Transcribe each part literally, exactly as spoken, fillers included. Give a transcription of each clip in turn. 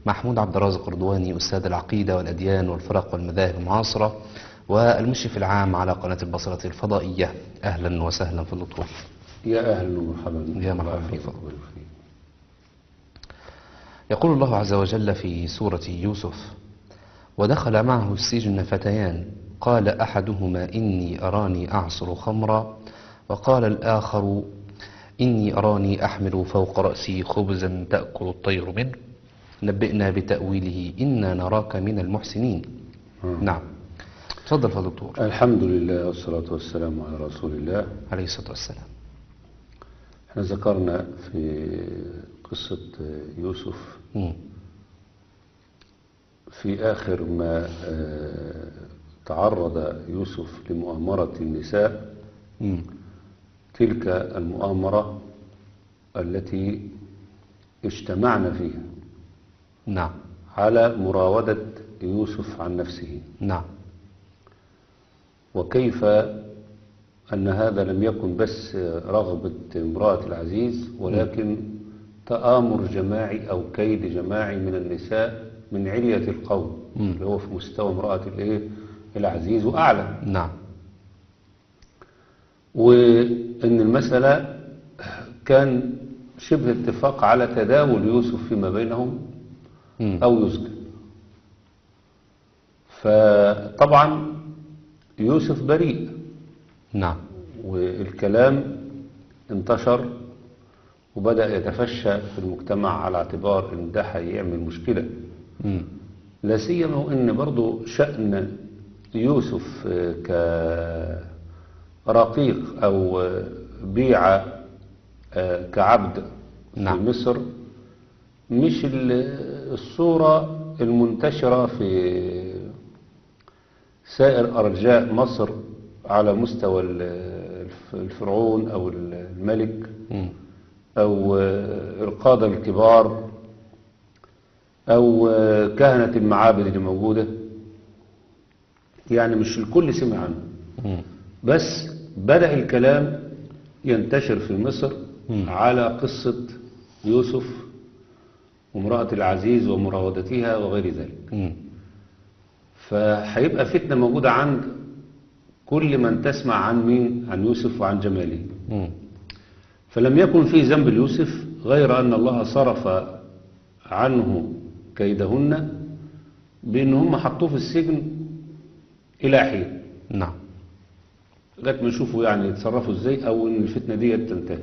محمود عبد الرازق رضواني، أستاذ العقيدة والأديان والفرق والمذاهب المعاصرة، والمشرف العام على قناة البصرة الفضائية. أهلا وسهلا في الدكتور. يا أهلا ومرحبا. يا مرحبا فيك. يقول الله عز وجل في سورة يوسف: ودخل معه السجن فتيان قال أحدهما إني أراني أعصر خمرا وقال الآخر إني أراني أحمل فوق رأسي خبزا تأكل الطير منه نبئنا بتأويله إنا نراك من المحسنين. آه. نعم، تفضل يا دكتور. الحمد لله والصلاة والسلام على رسول الله عليه الصلاة والسلام. احنا ذكرنا في قصة يوسف مم. في آخر ما تعرض يوسف لمؤامرة النساء. مم. تلك المؤامرة التي اجتمعنا فيها نعم على مراودة يوسف عن نفسه، نعم، وكيف أن هذا لم يكن بس رغبة امرأة العزيز ولكن تآمر جماعي أو كيد جماعي من النساء من علية القوم اللي هو في مستوى امرأة الايه العزيز وأعلى. نعم. وأن المسألة كان شبه اتفاق على تداول يوسف فيما بينهم مم. أو يسجن. فطبعا يوسف بريء. نعم. والكلام انتشر وبدأ يتفشى في المجتمع على اعتبار ان ده هيعمل مشكلة. مم. لا سيما ان برضو شأن يوسف كرقيق او بيع كعبد في نعم. مصر مش الصورة المنتشرة في سائر أرجاء مصر على مستوى الفرعون أو الملك مم. أو القادة الكبار أو كهنة المعابد اللي موجودة. يعني مش الكل سمع عنه. مم. بس بدأ الكلام ينتشر في مصر مم. على قصة يوسف وامرأة العزيز ومراودتها وغير ذلك. مم. فهيبقى فتنة موجودة عند كل من تسمع عن مين؟ عن يوسف وعن جماله. مم. فلم يكن في ذنب ليوسف غير أن الله صرف عنه كيدهن بأن هم حطوه في السجن إلى حين. نعم. لغاية ما يشوفوا يعني يتصرفوا ازاي أو أن الفتنة دي تنتهي.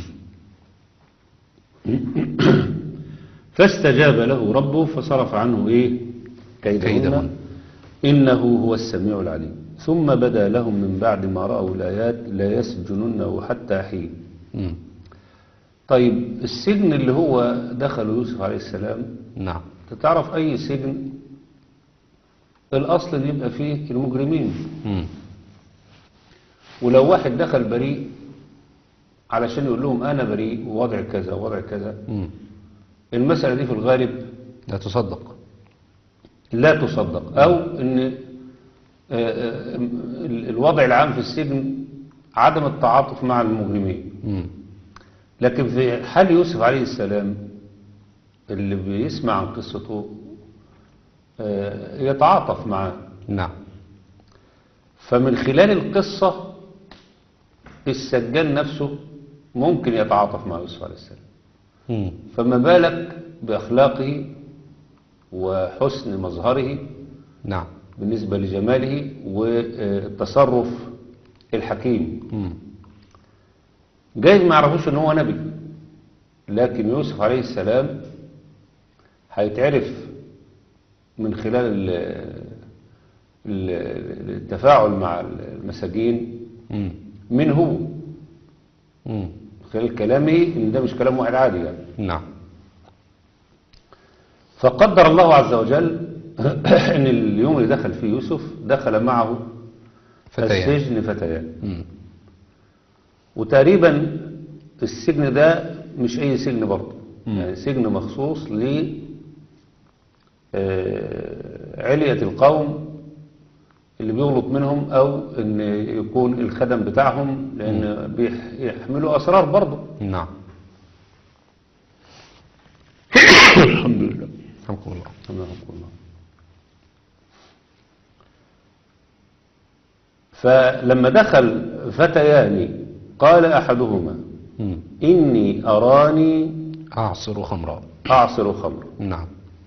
فاستجاب له ربه فصرف عنه إيه؟ كيدهن, كيدهن. إنه هو السميع العليم. ثم بدا لهم من بعد ما رأوا الآيات لا يسجننه حتى حين. مم. طيب السجن اللي هو دخل يوسف عليه السلام، نعم. تعرف أي سجن الأصل اللي يبقى فيه المجرمين. مم. ولو واحد دخل بريء علشان يقول لهم أنا بريء ووضع كذا ووضع كذا، مم. المسألة دي في الغالب لا تصدق. لا تصدق. أو أن الوضع العام في السجن عدم التعاطف مع المجرمين. مم. لكن في حال يوسف عليه السلام اللي بيسمع عن قصته يتعاطف معه. نعم. فمن خلال القصة السجان نفسه ممكن يتعاطف مع يوسف عليه السلام. مم. فما بالك بأخلاقه وحسن مظهره نعم. بالنسبة لجماله والتصرف الحكيم. مم. جايز ما يعرفوش ان هو نبي، لكن يوسف عليه السلام هيتعرف من خلال التفاعل مع المساجين مم. من هو، مم. خلال كلامه ان ده مش كلام واحد عادي يعني. نعم. فقدر الله عز وجل ان اليوم اللي دخل فيه يوسف دخل معه فتيان. السجن فتيان. مم. وتقريبا السجن ده مش اي سجن برضه، مم. يعني سجن مخصوص ل علية القوم اللي بيغلط منهم او ان يكون الخدم بتاعهم، لان بيحملوا اسرار برضه. نعم. الحمد لله. الحمد لله. حماكم الله. فلما دخل فتيان قال أحدهما مم. إني أراني أعصر خمرا. أعصر خمرا، نعم.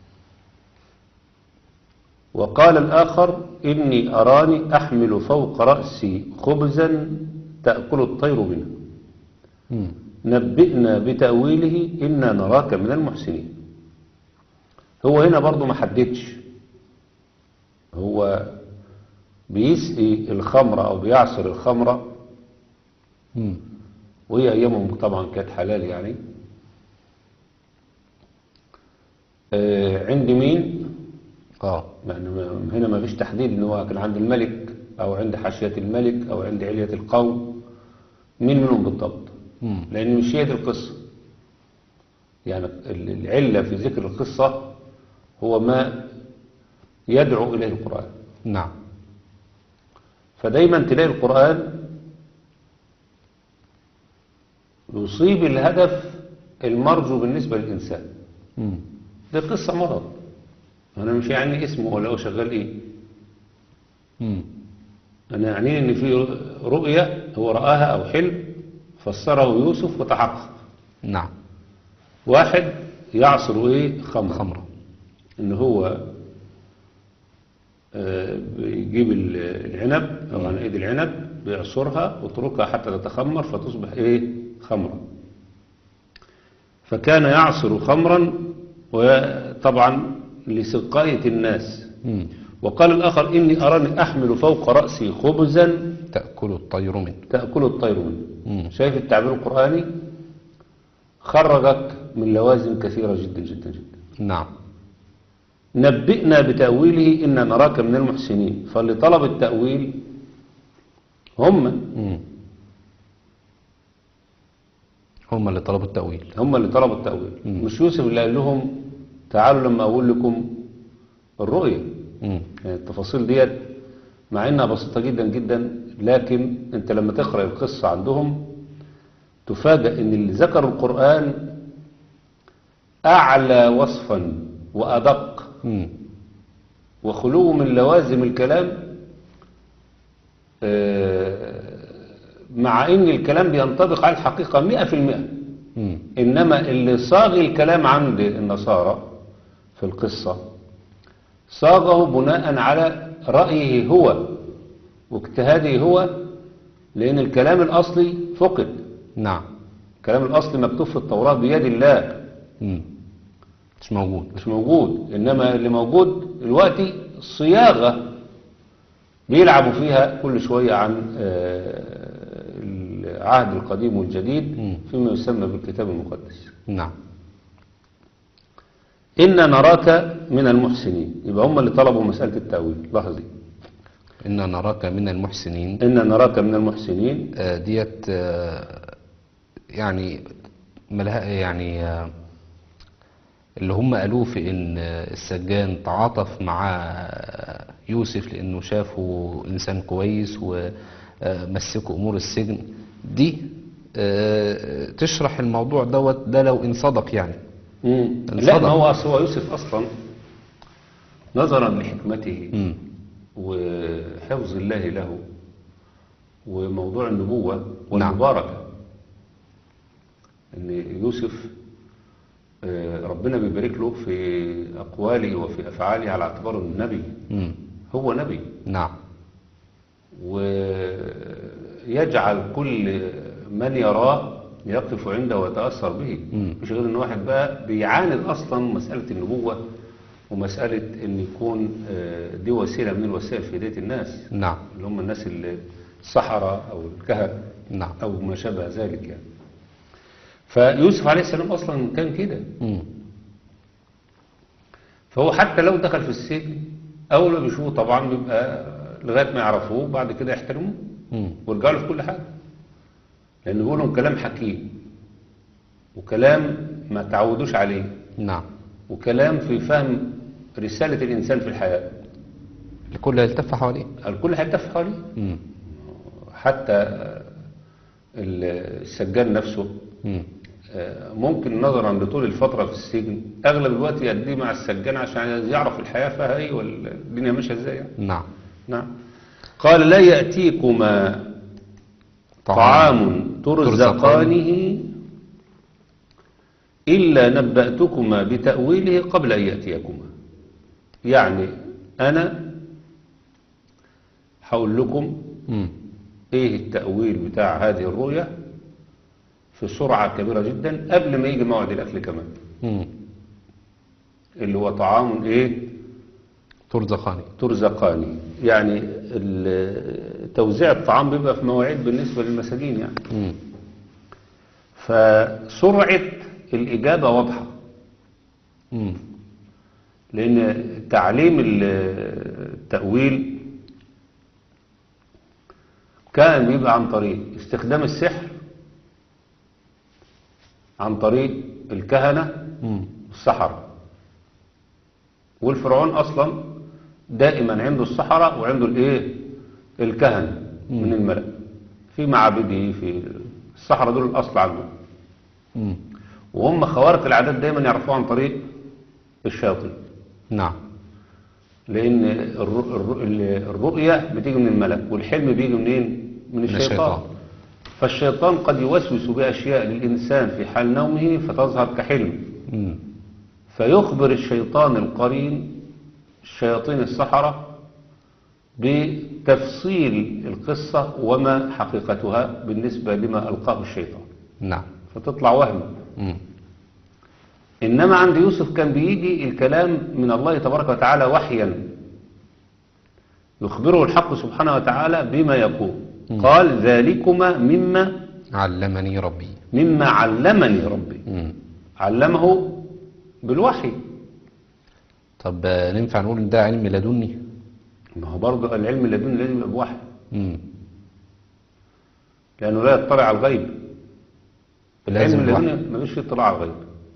وقال الآخر إني أراني أحمل فوق رأسي خبزا تأكل الطير منه، مم. نبئنا بتأويله إنا نراك من المحسنين. هو هنا برضو ما حددش، هو بيسقي الخمرة أو بيعصر الخمرة، مم. وهي أيامهم طبعا كانت حلال يعني. آه عند مين؟ اه يعني ما- هنا ما فيش تحديد ان هو كان عند الملك او عند حاشية الملك او عند علية القوم، مين منهم بالضبط؟ مم. لان مش هي دي القصة. يعني ال- العلة في ذكر القصة هو ما يدعو اليه القرآن. نعم. فدايما تلاقي القرآن يصيب الهدف المرجو بالنسبة للإنسان. مم. دي قصة مرض، أنا مش يعني اسمه ولا هو شغال إيه، مم. أنا يعني إن في رؤية هو رآها أو حلم فسره يوسف وتحقق. نعم. واحد يعصر إيه خمر، خمرا. إن هو آه، بيجيب ال- العنب أو عن إيد العنب بيعصرها ويتركها حتى تتخمر فتصبح إيه خمرا. فكان يعصر خمرا وطبعا لسقاية الناس. مم. وقال الآخر إني أراني أحمل فوق رأسي خبزا تأكل الطير منه. تأكل الطير منه. مم. شايف التعبير القرآني خرجك من لوازم كثيرة جدا جدا جدا. نعم. نبئنا بتأويله إنا نراك من المحسنين. فاللي طلب التأويل هم مم. هم اللي طلبوا التأويل. هم اللي طلبوا التأويل، مم. مش يوسف اللي قال لهم تعالوا لما أقول لكم الرؤية. مم. يعني التفاصيل ديت مع إنها بسيطة جدا جدا، لكن أنت لما تقرأ القصة عندهم تفاجأ إن اللي ذكر القرآن أعلى وصفا وأدق مم. وخلو من لوازم الكلام، آه، مع إن الكلام بينطبق على الحقيقة مئة في المئة. مم. إنما اللي صاغ الكلام عند النصارى في القصة صاغه بناء على رأيه هو واجتهاده هو، لأن الكلام الأصلي فقد. نعم. الكلام الأصلي مكتوب في التوراة بيد الله، مم. مش موجود. مش موجود. إنما اللي موجود دلوقتي صياغة بيلعبوا فيها كل شوية عن آه، العهد القديم والجديد مم. فيما يسمى بالكتاب المقدس. نعم. إنا نراك من المحسنين، يبقى هم اللي طلبوا مسألة التأويل. لاحظ دي، إنا نراك من المحسنين. إنا نراك من المحسنين. آه، ديت آه، يعني ملها يعني آه، اللي هم قالوه في ان آه، السجان تعاطف مع آه، يوسف لانه شافه انسان كويس ومسكه امور السجن دي، آه، تشرح الموضوع دوت ده لو ان صدق يعني. مم. لا، ما هو أصل هو يوسف أصلا نظرا لحكمته مم. وحفظ الله له وموضوع النبوة نعم. والمباركة، ان يوسف آه، ربنا بيبارك له في أقواله وفي أفعاله على اعتباره النبي. مم. هو نبي، نعم. ويجعل كل من يراه يقف عنده ويتأثر به. مم. مش غير ان واحد بقى بيعاند اصلا مسألة النبوة ومسألة ان يكون آه، دي وسيلة من الوسائل في هداية الناس، نعم. اللي هم الناس اللي السحرة او الكهنة نعم. او ما شابه ذلك يعني. فيوسف عليه السلام اصلا كان كده. مم. فهو حتى لو دخل في السجن اول ما بيشوفه طبعا بيبقى لغايه ما يعرفوه بعد كده يحترموه مم. ويرجعوا له في كل حاجه، لانه بيقول لهم كلام حكيم وكلام ما تعودوش عليه نعم. وكلام في فهم رساله الانسان في الحياه. الكل يلتف حواليه. الكل هيتف حواليه، مم. حتى السجان نفسه مم. آه، ممكن نظرا لطول الفترة في السجن أغلب الوقت يقضيه مع السجان عشان يعرف الحياة فيها إيه والدنيا ماشية إزاي يعني. نعم. نعم. قال لا يأتيكما طعام ترزقانه إلا نبأتكما بتأويله قبل أن يأتيكما. يعني أنا هقول لكم مم. إيه التأويل بتاع هذه الرؤية في سرعة كبيرة جدا قبل ما يجي موعد الأكل كمان، مم. اللي هو طعام إيه ترزقاني. ترزقاني. يعني ال- توزيع الطعام بيبقى في مواعيد بالنسبة للمساجين يعني. مم. فسرعة الإجابة واضحة، مم. لأن تعليم ال- التأويل كان بيبقى عن طريق استخدام السحر، عن طريق الكهنة مم. السحرة. والفرعون أصلا دائما عنده السحرة وعنده الايه الكهنة من الملأ في معابده، في السحرة دول الأصل عنده. مم. وهم خوارق العادات دايما يعرفوها عن طريق الشياطين، نعم. لأن الر- الر- الرؤية بتيجي من الملك والحلم بيجي منين؟ من الشيطان. الشيطان. فالشيطان قد يوسوس بأشياء للإنسان في حال نومه فتظهر كحلم، مم. فيخبر الشيطان القرين الشياطين السحرة بتفصيل القصة وما حقيقتها بالنسبة لما ألقاه الشيطان، نعم. فتطلع وهم. مم. إنما عند يوسف كان بيجي الكلام من الله تبارك وتعالى وحيا يخبره الحق سبحانه وتعالى بما يقول. قال ذلكما مما علمني ربي. مما علمني ربي. مم. علمه بالوحي. طب آه، ننفع نقول إن ده علم لدني؟ ما هو برضه العلم اللدني لازم يبقى بوحي، مم. لأنه لا يطلع على الغيب. العلم لازم بوحي. اللدني ما فيش فيه اطلاع على الغيب.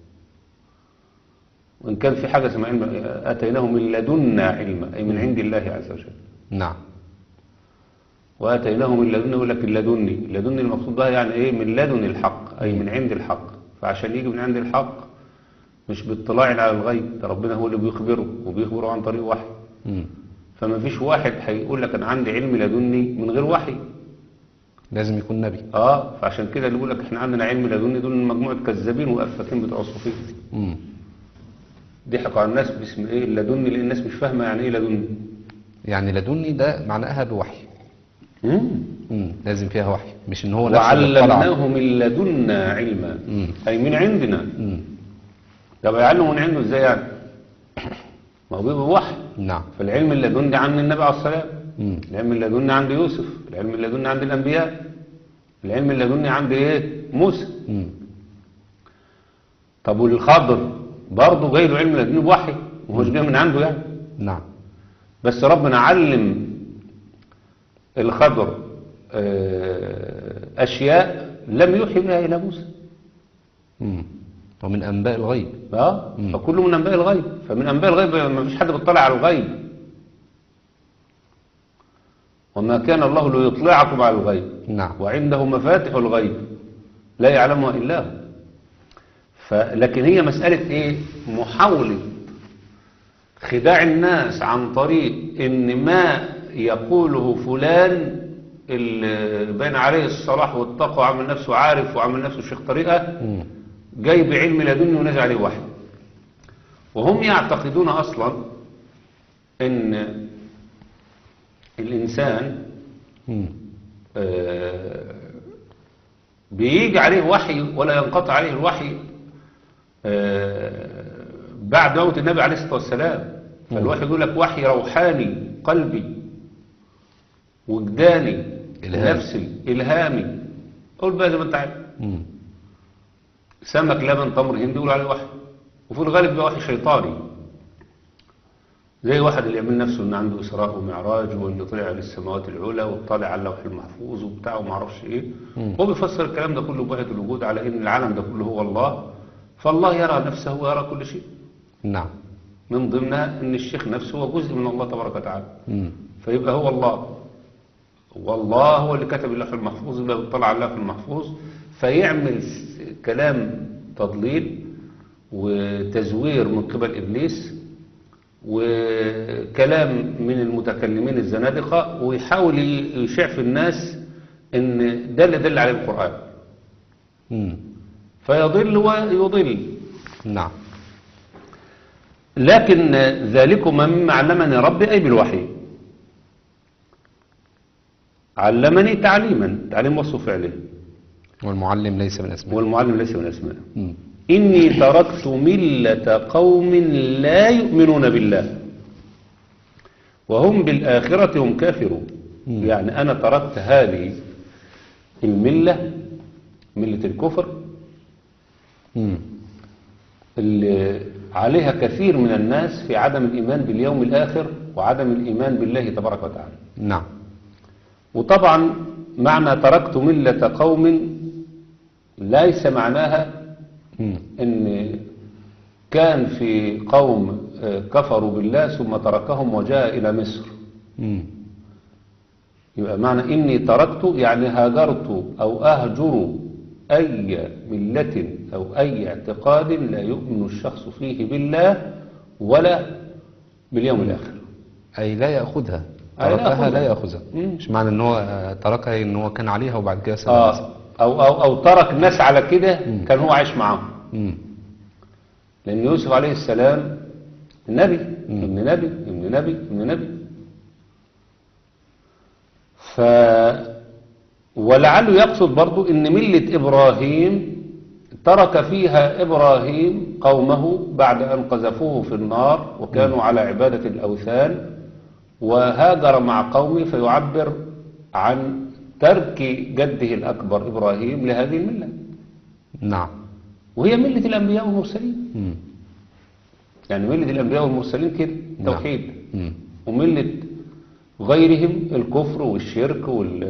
وإن كان في حاجة اسمها علم آتيناه من لدنا علما، أي من عند الله عز وجل. نعم. وآتيناه من لدنا، يقول لك اللدني، اللدني المقصود بها يعني إيه؟ من لدن الحق، أي من عند الحق. فعشان يجي من عند الحق مش باطلاع على الغيب، ده ربنا هو اللي بيخبره وبيخبره عن طريق وحي. مم. فما فيش واحد هيقول لك أنا عندي علم لدني من غير وحي. لازم يكون نبي. اه فعشان كده اللي بيقول لك احنا عندنا علم لدني دول مجموعة كذابين وأفاكين بتوع الصوفية. مم. ضحكوا على الناس باسم ايه اللدني، لان الناس مش فاهمه يعني ايه لدني. يعني لدني ده معناها بوحي. مم. مم. لازم فيها وحي، مش ان هو نفسه اللي اطلع. وعلمناه من لدنا علما، مم. اي من عندنا. مم. طب يعلمه من عنده ازاي يعني؟ ما هو بيبقى وحي. نعم. فالعلم اللدني عند النبي عليه الصلاه مم. والسلام، العلم اللدني عند يوسف، العلم اللدني عند الانبياء، العلم اللدني عند ايه موسى. مم. طب والخضر برضه جاي له علم لدني بوحي، وهوش جاي من عنده يعني. نعم. بس ربنا علم الخضر آه، أشياء لم يوحي بها إلى موسى. مم. ومن أنباء الغيب. اه مم. فكله من أنباء الغيب. فمن أنباء الغيب ما فيش حد بيطلع على الغيب، وما كان الله ليطلعكم على الغيب. نعم. وعنده مفاتح الغيب لا يعلمها إلا هو. فلكن هي مسألة إيه؟ محاولة خداع الناس عن طريق إن ما يقوله فلان اللي بين عليه الصلاح والتقوى وعمل نفسه عارف وعمل نفسه شيخ طريقة، مم. جاي بعلم لدني ونزل عليه وحي. وهم يعتقدون أصلا إن الإنسان مم. آه، بيجي عليه وحي ولا ينقطع عليه الوحي آه، بعد موت النبي عليه الصلاة والسلام. فالوحي يقول لك وحي روحاني قلبي وجداني إلهامي. نفسي إلهامي. قول بقى زي ما انت عارف، مم. سمك لبن تمر هندي يقول عليه وحي، وفي الغالب بيبقى وحي شيطاني. زي واحد اللي يعمل نفسه ان عنده اسراء ومعراج واللي طلع للسماوات العلى واطلع على اللوح المحفوظ وبتاع وما اعرفش ايه. مم. هو بيفسر الكلام ده كله بوحدة الوجود على ان العالم ده كله هو الله، فالله يرى نفسه ويرى كل شيء. نعم. من ضمنها ان الشيخ نفسه هو جزء من الله تبارك وتعالى، مم. فيبقى هو الله. والله هو اللي كتب اللوح المحفوظ، يبقى بيطلع على اللوح المحفوظ فيعمل س- كلام تضليل وتزوير من قبل إبليس وكلام من المتكلمين الزنادقة، ويحاول يشع في الناس ان ده اللي دل عليه القرآن، مم. فيضل ويضل. نعم. لكن ذلكم مما علمني ربي أي بالوحي، علمني تعليما، تعليم وصف فعله، والمعلم ليس من أسماء. والمعلم ليس من أسمائه. مم. إني تركت ملة قوم لا يؤمنون بالله وهم بالآخرة هم كافرون. مم. يعني أنا تركت هذه الملة، ملة الكفر مم. اللي عليها كثير من الناس في عدم الإيمان باليوم الآخر وعدم الإيمان بالله تبارك وتعالى. نعم. وطبعا معنى تركت ملة قوم ليس معناها مم. ان كان في قوم كفروا بالله ثم تركهم وجاء إلى مصر. مم. يبقى معنى إني تركت يعني هاجرت أو أهجر أي ملة أو أي اعتقاد لا يؤمن الشخص فيه بالله ولا باليوم الآخر. أي لا يأخذها، أي لا تركها لا يأخذها. يأخذها. مم. مش معنى ان هو آه، تركها ان هو كان عليها وبعد كده سابها. آه أو, أو, أو ترك ناس على كده مم. كان هو عايش معاهم. مم. لأن يوسف عليه السلام نبي، مم. ابن نبي ابن نبي ابن نبي. ف ولعله يقصد برضو ان ملة إبراهيم ترك فيها إبراهيم قومه بعد أن قذفوه في النار وكانوا على عبادة الأوثان، وهاجر مع قومه فيعبر عن ترك جده الأكبر إبراهيم لهذه الملة، نعم. وهي ملة الأنبياء والمرسلين. مم. يعني ملة الأنبياء والمرسلين كده نعم. توحيد، مم. وملة غيرهم الكفر والشرك وال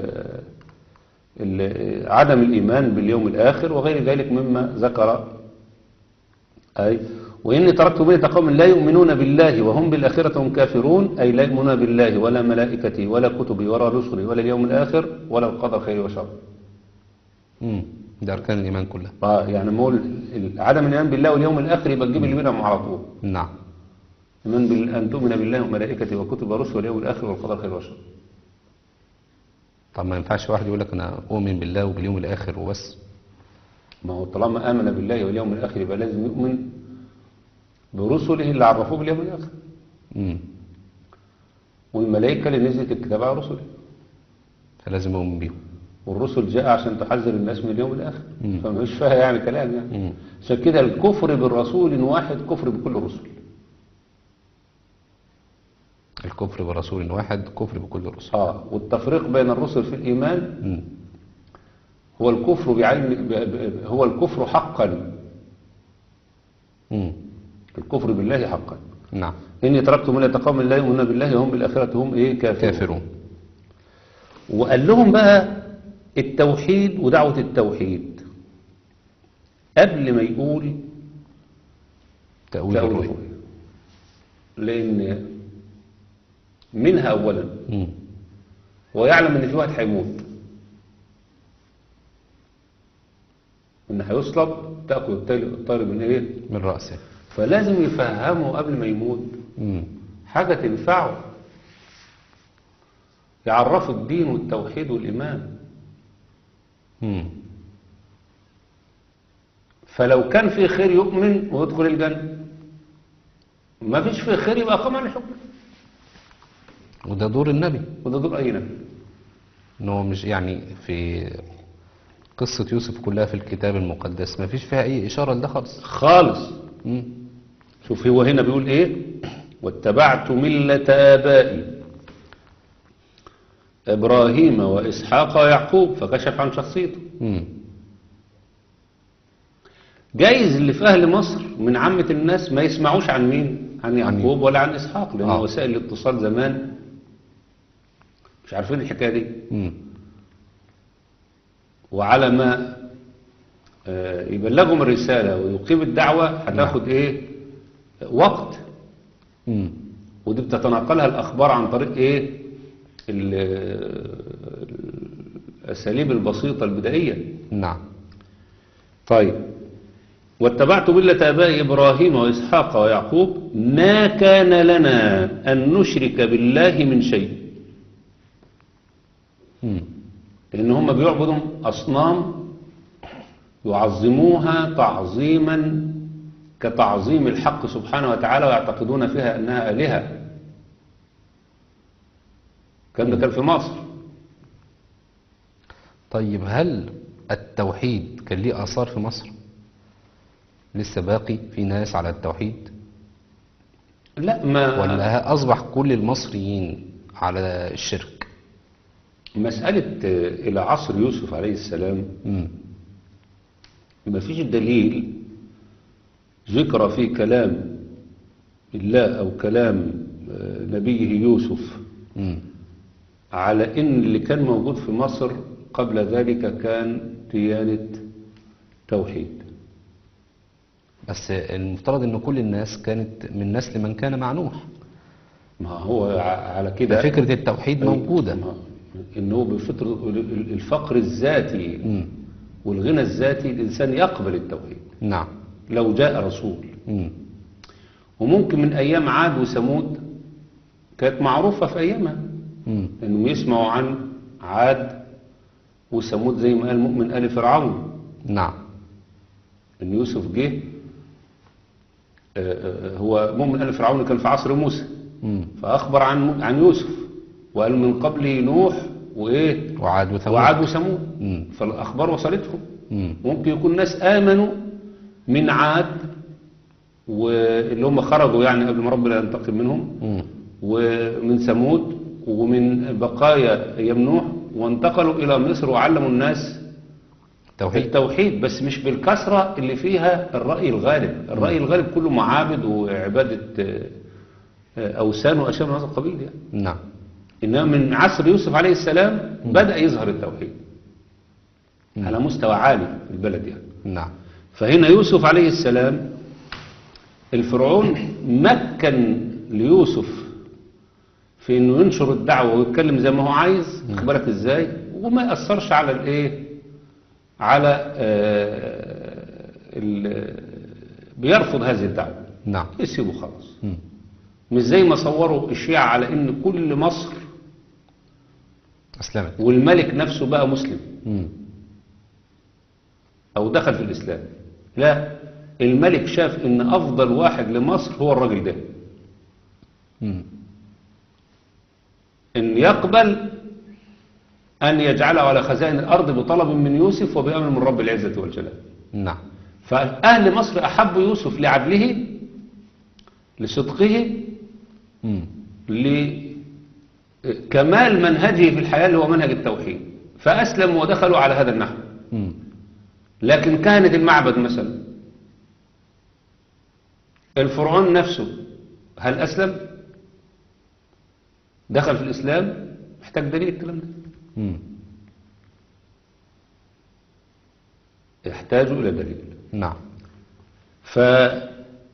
ال- عدم الإيمان باليوم الآخر وغير ذلك مما ذكر. أي وإني تركت ملة قوم لا يؤمنون بالله وهم بالآخرة هم كافرون، أي لا يؤمنون بالله ولا ملائكته ولا كتبه ولا رسله ولا اليوم الآخر ولا القدر خير وشر. مم. ده أركان الإيمان كلها. آه يعني مول عدم الإيمان بالله واليوم الآخر يبقى تجيب اللي بينهم على طول. نعم. من بال... أن تؤمن بالله وملائكته وكتب ورسله واليوم الآخر والقدر خير وشر. طب ما ينفعش واحد يقول لك أنا أؤمن بالله وباليوم الآخر وبس. ما هو طالما آمن بالله واليوم الآخر يبقى لازم يؤمن برسله اللي عرفوه باليوم الآخر، مم. والملائكة اللي نزلت الكتاب على رسله، فلازم أؤمن بيهم. والرسل جاء عشان تحذر الناس من اليوم الآخر. مم. فمش فيها يعني كلام يعني. مم. عشان كده الكفر بالرسول واحد كفر بكل الرسل. الكفر برسول واحد كفر بكل الرسل. آه والتفريق بين الرسل في الإيمان مم. هو الكفر بعين ب- ب- هو الكفر حقا، مم. الكفر بالله حقا. نعم. إني تركت ملة قوم لا يؤمنون بالله وهم بالآخرة هم إيه كافرون. كافرون. وقال لهم بقى التوحيد ودعوة التوحيد قبل ما يقول تأويل تأويل الرؤيا. الرؤيا، لأن منها أولا مم. هو يعلم إن في واحد هيموت، إن هيصلب تأكل الطير من إيه؟ من رأسه. فلازم يفهمه قبل ما يموت مم. حاجة تنفعه، يعرفه الدين والتوحيد والإيمان. مم. فلو كان في خير يؤمن ويدخل الجنة، ما فيش في خير يبقى قام عن الحكم. وده دور النبي، وده دور أي نبي. ان هو مش يعني في قصة يوسف كلها في الكتاب المقدس ما فيش فيها اي اشارة لده خالص. خالص. مم. شوف هو هنا بيقول ايه؟ واتبعت ملة آبائي إبراهيم وإسحاق ويعقوب، فكشف عن شخصيته. مم. جايز اللي في أهل مصر من عامة الناس ما يسمعوش عن مين؟ عن يعقوب ولا عن إسحاق، لأن آه. وسائل الاتصال زمان مش عارفين الحكاية دي. مم. وعلى ما آه، يبلغهم الرسالة ويقيم الدعوة هتاخد ايه؟ وقت. مم. ودي بتتناقلها الأخبار عن طريق ايه؟ ال- الأساليب البسيطة البدائية. نعم. طيب واتبعت ملة آباء إبراهيم وإسحاق ويعقوب ما كان لنا أن نشرك بالله من شيء. مم. لأن هم بيعبدوا أصنام يعظموها تعظيما كتعظيم الحق سبحانه وتعالى، ويعتقدون فيها أنها آلهة. كان ده كان في مصر. طيب هل التوحيد كان ليه آثار في مصر؟ لسه باقي في ناس على التوحيد؟ لا، ما ولا أصبح كل المصريين على الشرك؟ مسألة إلى عصر يوسف عليه السلام مم. ما فيش دليل ذكر في كلام الله أو كلام نبيه يوسف مم. على إن اللي كان موجود في مصر قبل ذلك كان ديانة توحيد. بس المفترض ان كل الناس كانت من نسل من كان مع نوح. ما هو ع- على كده فكرة التوحيد موجودة. ما- إنه بفطر الفقر الذاتي مم. والغنى الذاتي الإنسان يقبل التوحيد نعم. لو جاء رسول. مم. وممكن من أيام عاد وثمود كانت معروفة في أيامها مم. إنهم يسمعوا عن عاد وثمود زي ما قال مؤمن آل فرعون نعم. إن يوسف جه. آه، آه، هو مؤمن آل فرعون كان في عصر موسى، مم. فأخبر عن عن يوسف وقال من قبله نوح وإيه وعاد وثمود. وعاد وثمود. مم. فالأخبار وصلتهم. مم. ممكن يكون ناس آمنوا من عاد واللي هم خرجوا يعني قبل ما ربنا ينتقم منهم، مم. ومن ثمود ومن بقايا أيام نوح، وانتقلوا إلى مصر وعلموا الناس توحيد. التوحيد، بس مش بالكثرة اللي فيها الرأي الغالب. الرأي الغالب كله معابد وعبادة آه، آه، أوثان وأشياء من هذا القبيل يعني. نعم. إنما من عصر يوسف عليه السلام بدأ يظهر التوحيد مم. على مستوى عالي في البلد يعني. نعم. فهنا يوسف عليه السلام الفرعون مكن ليوسف في انه ينشر الدعوة ويتكلم زي ما هو عايز، اخبارك ازاي، وما يأثرش على الايه على آه ال- بيرفض هذه الدعوة، نعم. يسيبه خلاص. مم. مش زي ما صوروا الشيعة على ان كل مصر أسلمت. والملك نفسه بقى مسلم مم. او دخل في الاسلام. لا، الملك شاف ان افضل واحد لمصر هو الراجل ده، مم. ان يقبل ان يجعله على خزائن الارض بطلب من يوسف وبامر من رب العزة والجلال. نعم. فاهل مصر احبوا يوسف لعدله، لصدقه، مم. لكمال منهجه في الحياة اللي هو منهج التوحيد، فاسلموا ودخلوا على هذا النحو. مم. لكن كهنة المعبد مثلا، الفرعون نفسه هل أسلم؟ دخل في الإسلام؟ محتاج دليل الكلام ده، مم. يحتاج إلى دليل. نعم. فيوسف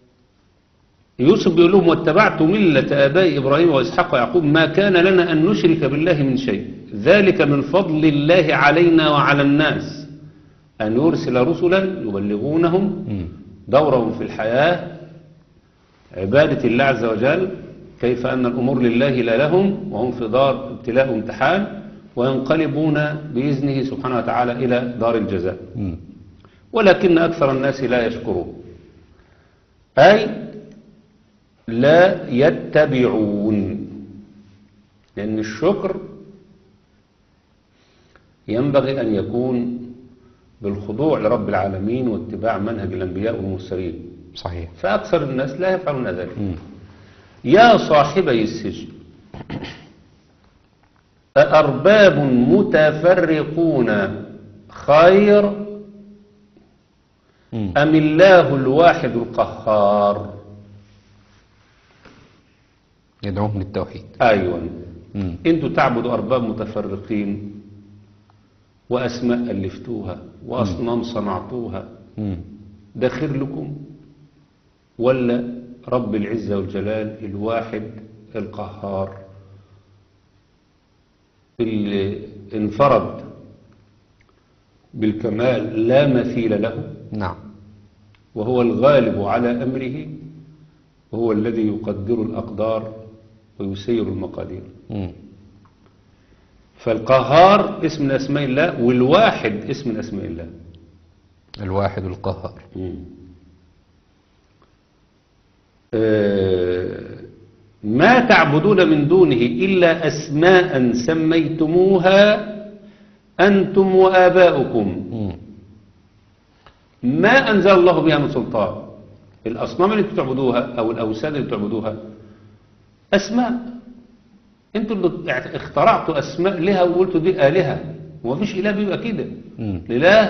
بيقول لهم واتبعت ملة آباء إبراهيم وإسحاق ويعقوب ما كان لنا أن نشرك بالله من شيء ذلك من فضل الله علينا وعلى الناس أن يرسل رسلا يبلغونهم مم. دورهم في الحياة، عبادة الله عز وجل، كيف أن الأمور لله لا لهم، وهم في دار ابتلاء وامتحان، وينقلبون بإذنه سبحانه وتعالى إلى دار الجزاء. مم. ولكن أكثر الناس لا يشكرون، أي لا يتبعون، لأن الشكر ينبغي أن يكون بالخضوع لرب العالمين واتباع منهج الأنبياء والمرسلين، صحيح. فأكثر الناس لا يفعلون ذلك. مم. يا صاحبي السجن أأرباب متفرقون خير مم. أم الله الواحد القهار؟ يدعوهم للتوحيد. أيوة، مم. أنتوا تعبدوا أرباب متفرقين وأسماء ألفتوها وأصنام صنعتوها، مم. ده خير لكم ولا رب العزة والجلال الواحد القهار اللي انفرد بالكمال لا مثيل له، نعم. وهو الغالب على أمره، وهو الذي يقدر الأقدار ويسير المقادير. مم. فالقهار اسم من أسماء الله، والواحد اسم من أسماء الله. الواحد القهار. مم. آه، ما تعبدون من دونه إلا أسماء سميتموها أنتم وآباؤكم مم. ما أنزل الله بها من سلطان. الأصنام اللي بتعبدوها أو الأوثان اللي بتعبدوها أسماء، أنتوا اللي اخترعتوا أسماء لها وقلتوا دي آلهة، ومفيش إله بيبقى كده. مم. الإله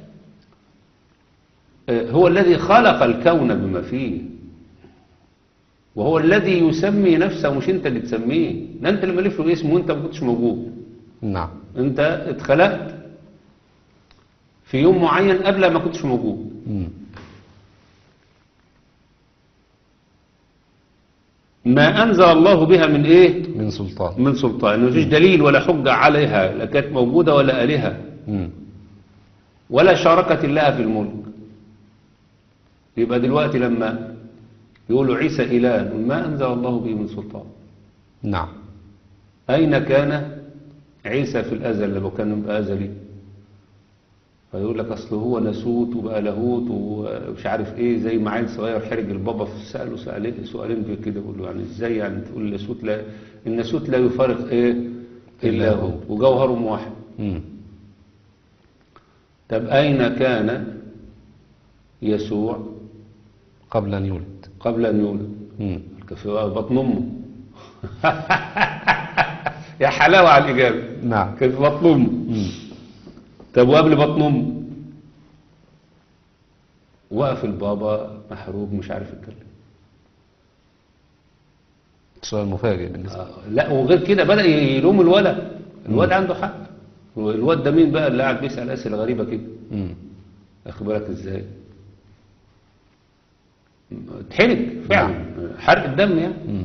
آه، هو الذي خلق الكون بما فيه، وهو الذي يسمي نفسه، مش انت اللي تسميه. ده انت اللي مالف له اسم وانت ما كنتش موجود. نعم. انت اتخلقت في يوم معين قبل ما كنتش موجود. مم. ما انزل الله بها من ايه؟ من سلطان. من سلطان. ما فيش دليل ولا حجة عليها، لا كانت موجودة ولا آلهة، مم. ولا شاركت الله في الملك. يبقى دلوقتي لما يقولوا عيسى إله، ما أنزل الله به من سلطان. نعم. أين كان عيسى في الأزل لو كان يبقى أزلي؟ فيقول لك أصله هو ناسوت وبقى لاهوت ومش عارف إيه، زي ما عيل صغير حرج البابا سأله سؤالين سؤالين في كده، بيقول له يعني إزاي يعني تقول الناسوت لا الناسوت لا يفارق إيه إلا هو وجوهرهم واحد. مم. طب أين كان يسوع قبل أن يولد. قبل أن يولد؟ مم. في بطن أمه. يا حلاوة على الإجابة. نعم. كان في بطن أمه. مم. طب وقبل بطن أمه وقف البابا محروق مش عارف يتكلم. سؤال مفاجئ بالنسبة. آه لا، وغير كده بدأ يلوم الولد. الولد عنده حق. الولد ده مين بقى اللي قاعد بيسأل أسئلة غريبة كده؟ مم. أخد بالك إزاي؟ اتحرق فعلا. حرق الدم يعني. مم.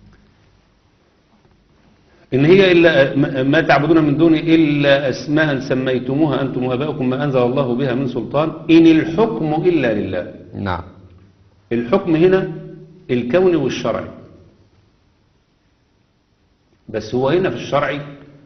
إن هي إلا ما تعبدون من دونه إلا أسماء سميتموها أنتم وآباؤكم ما أنزل الله بها من سلطان إن الحكم إلا لله. نعم. الحكم هنا الكوني والشرعي، بس هو هنا في الشرعي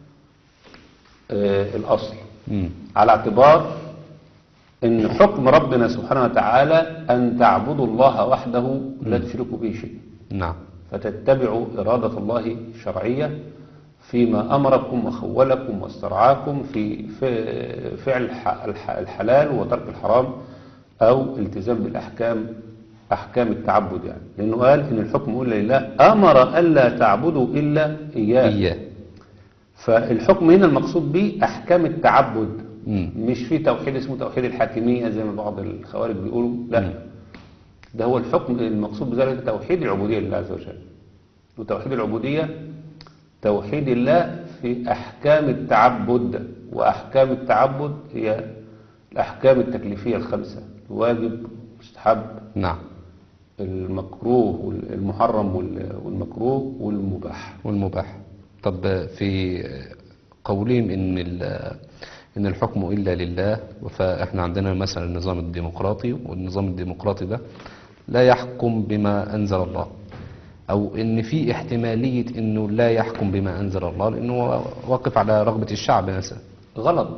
آه الأصل، مم. على اعتبار إن حكم ربنا سبحانه وتعالى أن تعبدوا الله وحده لا تشركوا به شيء. نعم. فتتبعوا إرادة الله الشرعية فيما أمركم وخولكم واسترعاكم في فعل الحلال وترك الحرام أو التزام بالأحكام، أحكام التعبد يعني. لأنه قال إن الحكم إلا لله، أمر ألا تعبدوا إلا إياه. إياه. فالحكم هنا المقصود به أحكام التعبد. مم. مش في توحيد اسمه توحيد الحاكمية زي ما بعض الخوارج بيقولوا، لا. مم. ده هو الحكم المقصود بذلك توحيد العبودية لله عز وجل. وتوحيد العبودية توحيد الله في أحكام التعبد، وأحكام التعبد هي الأحكام التكليفية الخمسة: الواجب، المستحب، نعم. المكروه والمحرم والمكروه والمباح. والمباح. طب في قولهم إن إن الحكم إلا لله، فإحنا عندنا مثلا النظام الديمقراطي، والنظام الديمقراطي ده لا يحكم بما أنزل الله، أو إن في احتمالية إنه لا يحكم بما أنزل الله لأنه واقف على رغبة الشعب مثلا. غلط،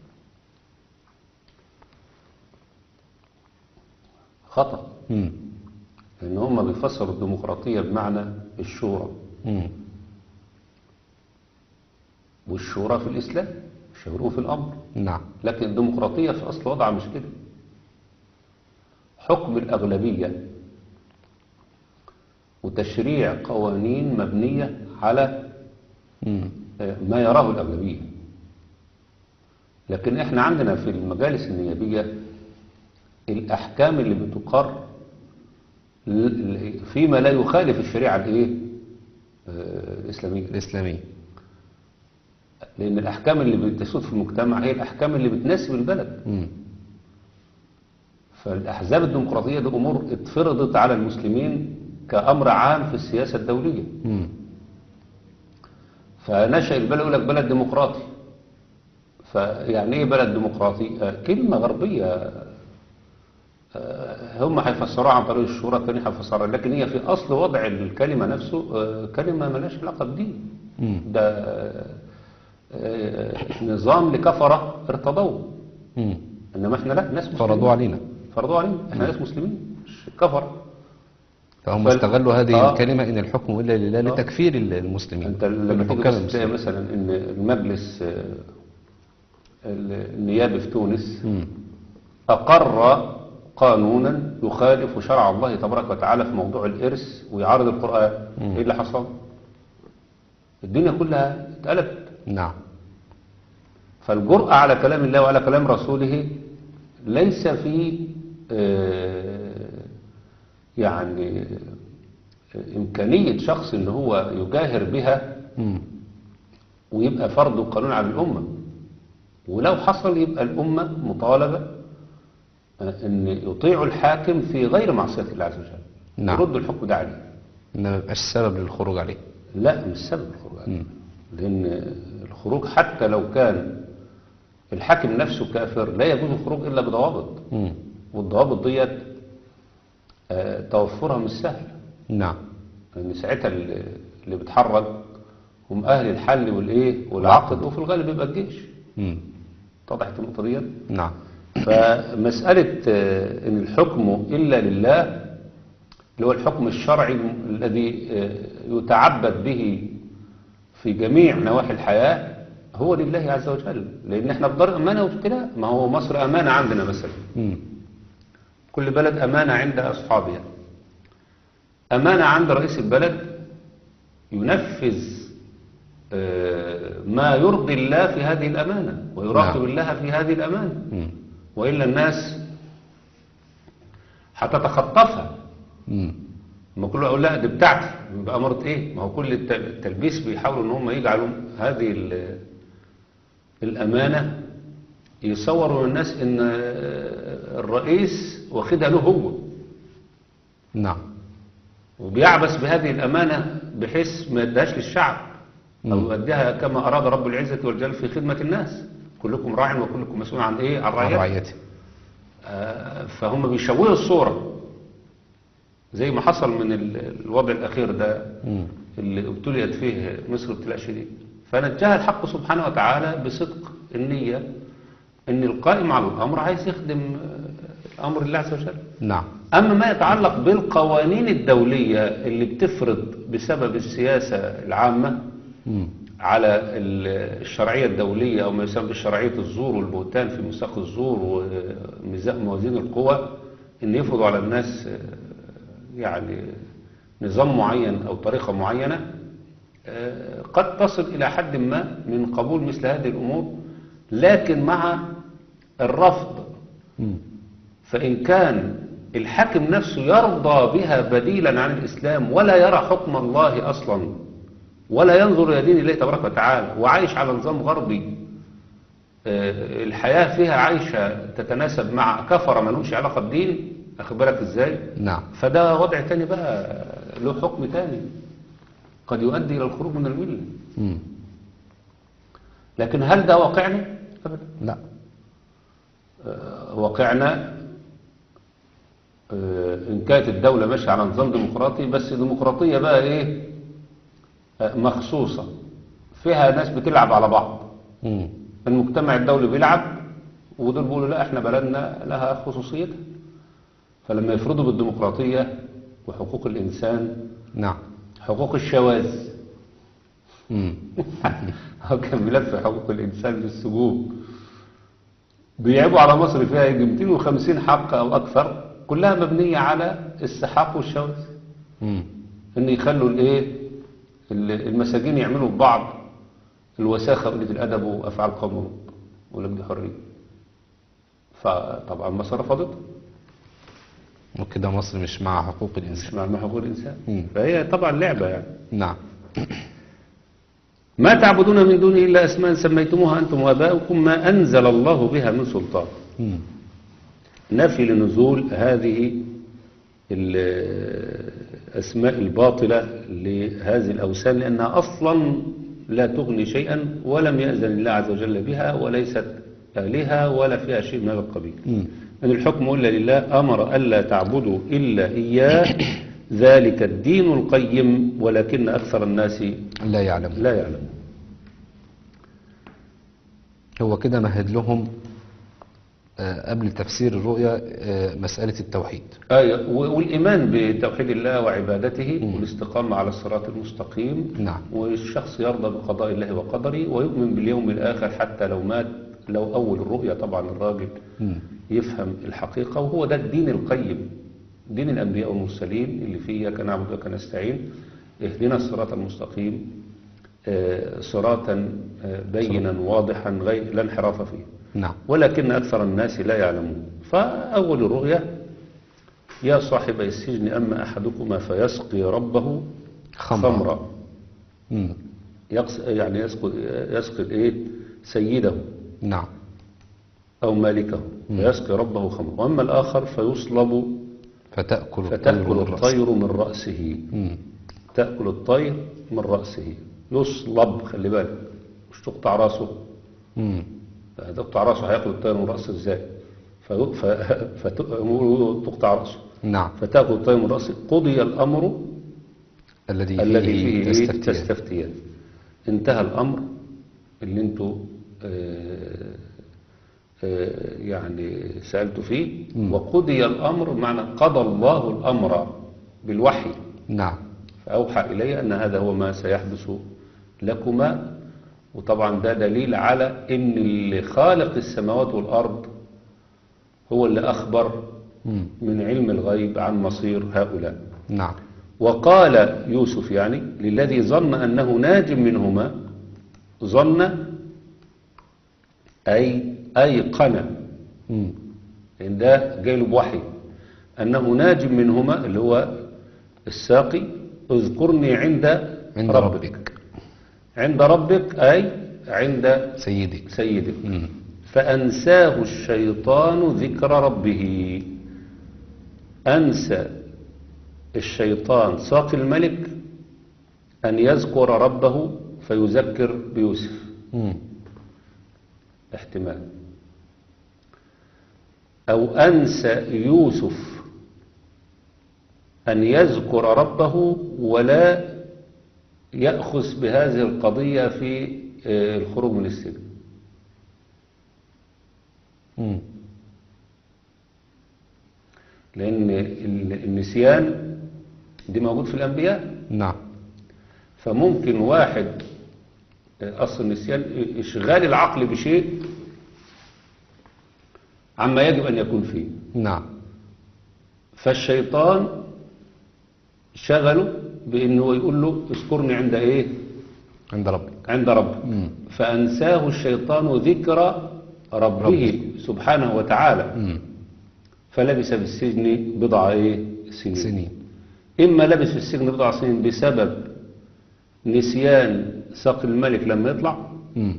خطأ. مم. لأن هم بيفسروا الديمقراطية بمعنى الشورى. مم. والشورى في الإسلام يشاورون في الأمر. نعم. لكن الديمقراطية في أصل وضعها مش كده. حكم الأغلبية وتشريع قوانين مبنية على مم. ما يراه الأغلبية. لكن احنا عندنا في المجالس النيابية الأحكام اللي بتقر فيما لا يخالف الشريعة الايه الإسلامية. الإسلامية. لأن الأحكام اللي بتسود في المجتمع هي الأحكام اللي بتناسب البلد. مم. فالأحزاب الديمقراطية دي أمور اتفرضت على المسلمين كأمر عام في السياسة الدولية. مم. فنشأ البلد يقول لك بلد ديمقراطي. فيعني ايه بلد ديمقراطي؟ آه كلمة غربية آه، هم هيفسروها عن طريق الشورى، التاني هيفسرها، لكن هي في أصل وضع الكلمة نفسه آه، كلمة ملهاش علاقة بدين. مم. ده آه، آه، نظام لكفرة ارتضوه، مم. إنما إحنا لا، ناس مسلمين. فرضوه علينا. فرضوه علينا، إحنا ناس مسلمين مش كفرة. فهم فال- استغلوا هذه آه. الكلمة إن الحكم إلا لله آه. لتكفير المسلمين. أنت لما تيجي الحكام بس تلاقي المسلمين. مثلا إن المجلس آه، النيابي في تونس مم. أقر قانونا يخالف شرع الله تبارك وتعالى في موضوع الإرث ويعارض القرآن. مم. إيه اللي حصل؟ الدنيا كلها اتقلبت. نعم. فالجرأة على كلام الله وعلى كلام رسوله ليس في آه، يعني آه، إمكانية شخص إن هو يجاهر بها مم. ويبقى فرض وقانون على الأمة. ولو حصل يبقى الأمة مطالبة آه، أن يطيعوا الحاكم في غير معصية الله عز وجل. نعم. يردوا الحكم ده عليه. إنما ما يبقاش سبب للخروج عليه. لا، مش سبب الخروج عليه. مم. لأن الخروج حتى لو كان الحاكم نفسه كافر لا يجوز الخروج إلا بضوابط، مم. والضوابط ديت آه، توفرها مش سهل. نعم. لأن ساعتها اللي اللي بيتحرك هم أهل الحل والإيه والعقد، وفي الغالب بيبقى الجيش. مم. اتضحت النقطة ديت؟ نعم. فمسألة آه، إن الحكم إلا لله اللي هو الحكم الشرعي الذي آه، يتعبد به في جميع نواحي الحياة هو لله عز وجل. لأن احنا في دار أمانة وكده، ما هو مصر أمانة عندنا مثلا، مم. كل بلد أمانة عند أصحابها. أمانة عند رئيس البلد ينفذ آه، ما يرضي الله في هذه الأمانة ويراقب نعم. الله في هذه الأمانة، مم. وإلا الناس هتتخطفها. مم. ما كله يقول لا دي بتاعتي، يبقى أمرت إيه؟ ما هو كل الت- التلبيس بيحاولوا إن هم يجعلوا هذه ال- الأمانة يصوروا للناس إن الرئيس واخدها له هو، نعم. وبيعبث بهذه الأمانة بحيث ما يديهاش للشعب أو مم. يؤديها كما أراد رب العزة والجلال في خدمة الناس. كلكم راع وكلكم مسؤول عن إيه؟ عن عن رعيته. رعيته. آه، فهم بيشوهوا الصورة زي ما حصل من ال- الوضع الأخير ده مم. اللي ابتليت فيه مصر ابتلاء شديد. فنجاها الحق سبحانه وتعالى بصدق النية ان القائم على الامر عايز يخدم آه، امر الله عز وجل. نعم. اما ما يتعلق بالقوانين الدولية اللي بتفرض بسبب السياسة العامة مم. على ال- الشرعية الدولية او ما يسمى بالشرعية الزور والبهتان في ميثاق الزور وموازين القوى، ان يفرضوا على الناس آه، يعني نظام معين أو طريقة معينة آه، قد تصل إلى حد ما من قبول مثل هذه الأمور، لكن مع الرفض. مم. فإن كان الحاكم نفسه يرضى بها بديلا عن الإسلام ولا يرى حكم الله أصلا ولا ينظر إلى دين الله تبارك وتعالى وعايش على نظام غربي آه، الحياة فيها عايشة تتناسب مع كفر ملوش علاقة بدين، أخد بالك إزاي؟ نعم. فده وضع تاني بقى له حكم تاني قد يؤدي إلى الخروج من الملة. مم. لكن هل ده واقعنا؟ أبدا. لا. آه، واقعنا آه، إن كانت الدولة ماشية على نظام ديمقراطي، بس ديمقراطية بقى إيه آه، مخصوصة فيها ناس بتلعب على بعض. مم. المجتمع الدولي بيلعب ودول بيقولوا لا احنا بلدنا لها خصوصيتها. فلما يفرضوا بالديمقراطية وحقوق الإنسان نعم. حقوق الشواذ مم. هو كان ملف حقوق الإنسان في السجون بيعيبوا على مصر فيها يجي مئتين وخمسين حق أو أكثر كلها مبنية على السحاق والشواذ، مم. إن يخلوا الإيه المساجين يعملوا ببعض الوساخة وقلة الأدب وأفعال قوم لوط ولا بدي حرية. فطبعا مصر رفضت، وكده مصر مش مع حقوق مش الإنسان. مع مع حقوق الإنسان. مم. فهي طبعا لعبة يعني. نعم. ما تعبدون من دونه إلا أسماء سميتموها أنتم وآباؤكم ما أنزل الله بها من سلطان. مم. نفي لنزول هذه الأسماء الباطلة لهذه الأوثان لأنها أصلا لا تغني شيئا ولم يأذن الله عز وجل بها وليست آلهة ولا فيها شيء من هذا القبيل. مم. إن الحكم إلا لله أمر ألا تعبدوا إلا إياه ذلك الدين القيم ولكن أكثر الناس لا يعلم. لا يعلم. هو كده مهد لهم آه، قبل تفسير الرؤيا آه، مسألة التوحيد. آية والإيمان بتوحيد الله وعبادته والاستقامة على الصراط المستقيم. نعم. والشخص يرضى بقضاء الله وقدره ويؤمن باليوم الآخر حتى لو مات. لو أول الرؤيا طبعا الراجل مم. يفهم الحقيقة، وهو ده الدين القيم، دين الأنبياء والمرسلين اللي فيه إياك نعبد وإياك نستعين. اهدنا الصراط المستقيم آه، صراطا آه، بينا واضحا غير لا انحراف فيه. نعم. ولكن أكثر الناس لا يعلمون. فأول الرؤيا يا صاحبي السجن أما أحدكما فيسقي ربه خمرا. خمرا. مم. يقص يعني يسقي يسقي الايه سيده نعم. أو مالكه فيسقي ربه خمرا. وأما الآخر فيصلب فتأكل, فتأكل الطير, الطير من رأسه. مم. تأكل الطير من رأسه. يصلب، خلي بالك، مش تقطع رأسه. مم. تقطع رأسه هياكل الطير من رأسه ازاي؟ فتقطع رأسه. نعم. فتأكل الطير من رأسه. قضي الأمر الذي فيه, الذي فيه تستفتيان. تستفتيان. انتهى الأمر اللي انتوا آه آه يعني سألتوا فيه. مم. وقضي الأمر معنى قضى الله الأمر بالوحي. نعم. فأوحى إلي أن هذا هو ما سيحدث لكما. وطبعا ده دليل على أن اللي خالق السماوات والأرض هو اللي أخبر مم. من علم الغيب عن مصير هؤلاء. نعم. وقال يوسف يعني للذي ظن أنه ناج منهما، ظن أي أيقن، مم. لأن ده جاي له بوحي، أنه ناج منهما اللي هو الساقي. اذكرني عند, عند ربك. ربك. عند ربك أي عند سيدي. سيدك. مم. فأنساه الشيطان ذكر ربه. أنسى الشيطان ساقي الملك أن يذكر ربه فيذكر بيوسف. مم. احتمال. أو أنسى يوسف أن يذكر ربه ولا يأخذ بهذه القضية في الخروج من السجن. مم. لأن النسيان دي موجود في الأنبياء. نعم. فممكن واحد أصل النسيان إشغال العقل بشيء عما يجب أن يكون فيه. نعم. فالشيطان شغله بأنه يقول له اذكرني عند إيه؟ عند ربك. عند ربك. مم. فأنساه الشيطان ذكر ربه ربي. سبحانه وتعالى. مم. فلبس في السجن بضع إيه؟ سنين. سنين. إما لبس في السجن بضع سنين بسبب نسيان ساقي الملك لما يطلع، مم.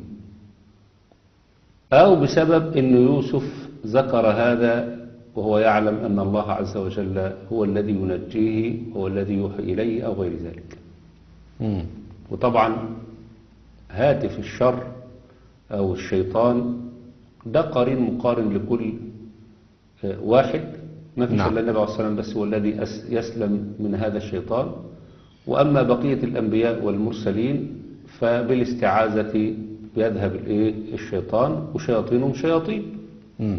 أو بسبب أن يوسف ذكر هذا وهو يعلم أن الله عز وجل هو الذي ينجيه، هو الذي يوحي إليه أو غير ذلك. مم. وطبعا هاتف الشر أو الشيطان ده قرين مقارن لكل واحد. ما فيش نعم. إلا النبي عليه الصلاة والسلام بس هو الذي يسلم من هذا الشيطان. وأما بقية الأنبياء والمرسلين فبالاستعاذة يذهب الشيطان وشياطينهم شياطين. مم.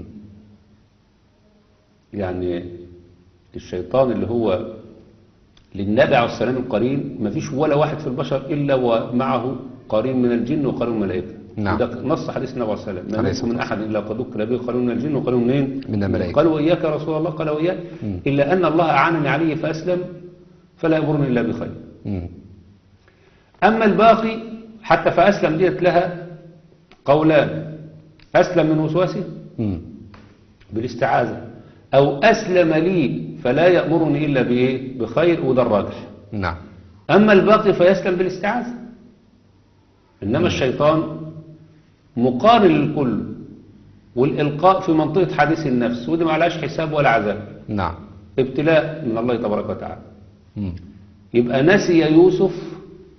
يعني الشيطان اللي هو للنبي عليه السلام القرين ما فيش ولا واحد في البشر إلا ومعه قرين من الجن وقرين من الملائكة. نعم. ده نص حديث النبي عليه السلام ما عليه منكم من الصلاة أحد إلا قد ذكر به قرين من الجن وقرين منين؟ من الملائكة. قالوا وإياك يا رسول الله، قال وإياك، مم. إلا أن الله أعانني عليه فأسلم فلا يأمرني إلا بخير. مم. أما الباقي حتى فأسلم ديت لها قولان: أسلم من وسواسه مم. بالاستعاذة، أو أسلم لي فلا يأمرني إلا بإيه؟ بخير، وده الراجح. نعم. أما الباقي فيسلم بالاستعاذة. إنما الشيطان مقارن للكل والإلقاء في منطقة حديث النفس، ودي ما عليهاش حساب ولا عذاب. نعم. ابتلاء من الله تبارك وتعالى. مم. يبقى نسي يوسف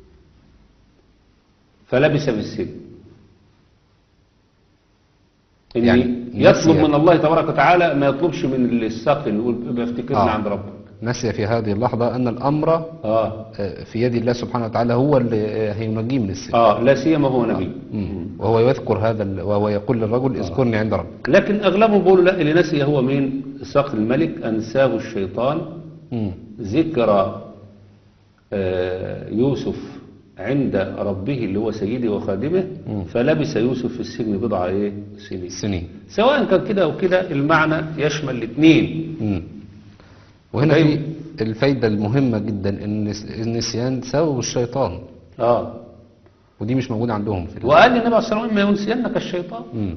فلبس في السجن. ان يعني يطلب نسي- من الله تبارك وتعالى ما يطلبش من الساقي، اللي يقول ابقى افتكرنا آه. عند ربك. نسي في هذه اللحظة أن الأمر اه آه، في يد الله سبحانه وتعالى، هو اللي آه، هينجيه من السجن. اه لا سيما هو نبي. مم. وهو يذكر هذا ال- وهو يقول للرجل اذكرني عند ربك. لكن اغلبهم بيقولوا لا، اللي نسي هو مين؟ ساقي الملك انساه الشيطان مم. ذكر آه، يوسف عند ربه اللي هو سيده وخادمه، فلبس يوسف في السجن بضع ايه سنين. سنين. سواء كان كده او كده المعنى يشمل الاثنين. مم. وهنا طيب. في الفايدة المهمة جدا ان النس- النسيان سبب الشيطان، اه ودي مش موجودة عندهم في ال- وقال النبي عليه الصلاه والسلام ما ينسينك الشيطان. مم.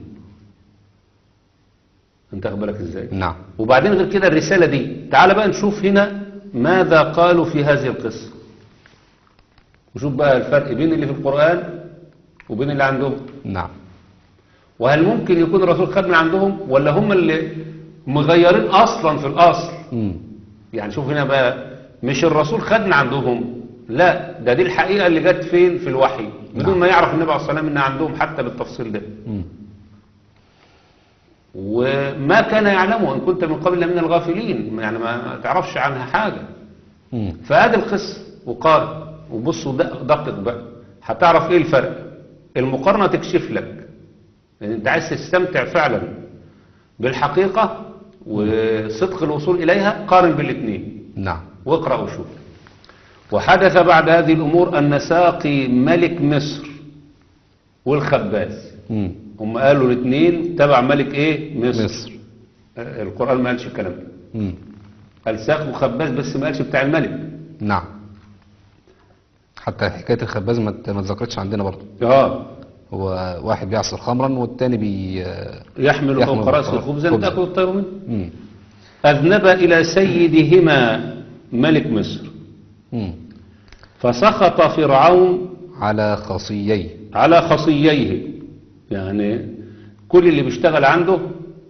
انت واخد بالك ازاي؟ نعم. وبعدين غير كده الرساله دي، تعال بقى نشوف هنا ماذا قالوا في هذه القصه، وشوف بقى الفرق بين اللي في القران وبين اللي عندهم. نعم. وهل ممكن يكون الرسول خد من عندهم، ولا هم اللي مغيرين اصلا في الاصل؟ مم. يعني شوف هنا بقى، مش الرسول خد من عندهم، لا ده دي الحقيقه اللي جت فين في الوحي، بدون نعم. ما يعرف النبي عليه الصلاه والسلام ان عندهم حتى بالتفصيل ده. مم. وما كان يعلمه ان كنت من قبل من الغافلين، يعني ما تعرفش عنها حاجه. مم. فهذه القصه وقال، وبصوا دق- دقق بقى هتعرف ايه الفرق. المقارنه تكشف لك، لان انت عايز تستمتع فعلا بالحقيقه وصدق الوصول اليها، قارن بالاثنين نعم. واقرأ وشوف. وحدث بعد هذه الأمور أن ساقي ملك مصر والخباز، مم. هم قالوا الاثنين تبع ملك ايه مصر, مصر. آه، القرآن ما قالش الكلام ده، مم. قال ساق وخباز بس ما قالش بتاع الملك. نعم. حتى حكاية الخباز ما ت- ما اتذكرتش عندنا برضه. اه هو واحد بيعصر خمرا والتاني بي يحمل يحمل فوق رأسه فوق- خبزا خبزاً. تأكل الطير منه. مم. أذنب إلى سيدهما ملك مصر، مم. فسخط فرعون على خصييه. على خصييه، يعني كل اللي بيشتغل عنده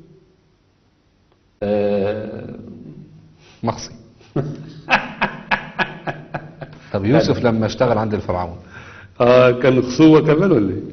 آه، مخصي. طب يوسف لما اشتغل عند الفرعون آه كان خصوة كمان ولا ايه؟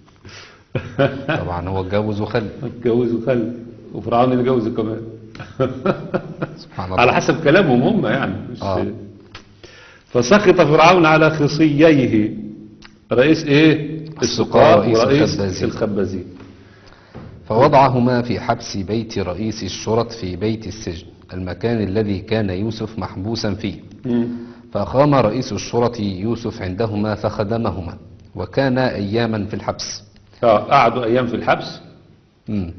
طبعا هو اتجوز وخلف. اتجوز وخلف، وفرعون اللي جوزه كمان. سبحان الله. على حسب كلامهم هم يعني مش آه. فسخط فرعون على خصييه، رئيس ايه السقاة ورئيس ورئيس الخبازين. الخبازين. فوضعهما في حبس بيت رئيس الشرط في بيت السجن، المكان الذي كان يوسف محبوسا فيه. مم. فأقام رئيس الشرط يوسف عندهما فخدمهما، وكان أياما في الحبس. اه قعدوا ايام في الحبس. مم.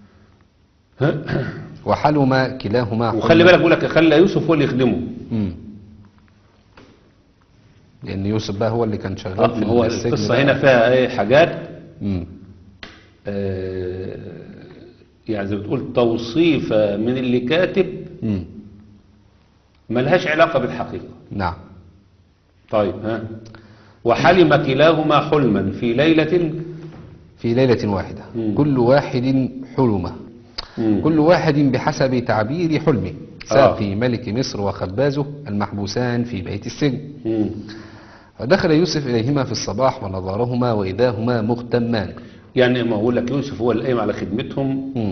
وحلم كلاهما حلما. وخلي بالك بقول لك خلى يوسف هو اللي يخدمه. مم. لأن يوسف بقى هو اللي كان شغال آه، في هو السجن القصة بقى. هنا فيها ايه حاجات مم. آه، يعني زي ما بتقول توصيفة من اللي كاتب مم. ملهاش علاقة بالحقيقة. نعم. طيب ها، وحلم كلاهما حلما في ليلة. في ليلة واحدة. مم. كل واحد حلمه، مم. كل واحد بحسب تعبير حلمه. آه. ساقي ملك مصر وخبازه المحبوسان في بيت السجن. مم. فدخل يوسف إليهما في الصباح ونظرهما وإذا هما مغتمان. يعني ما أقول لك يوسف هو القايم على خدمتهم، مم.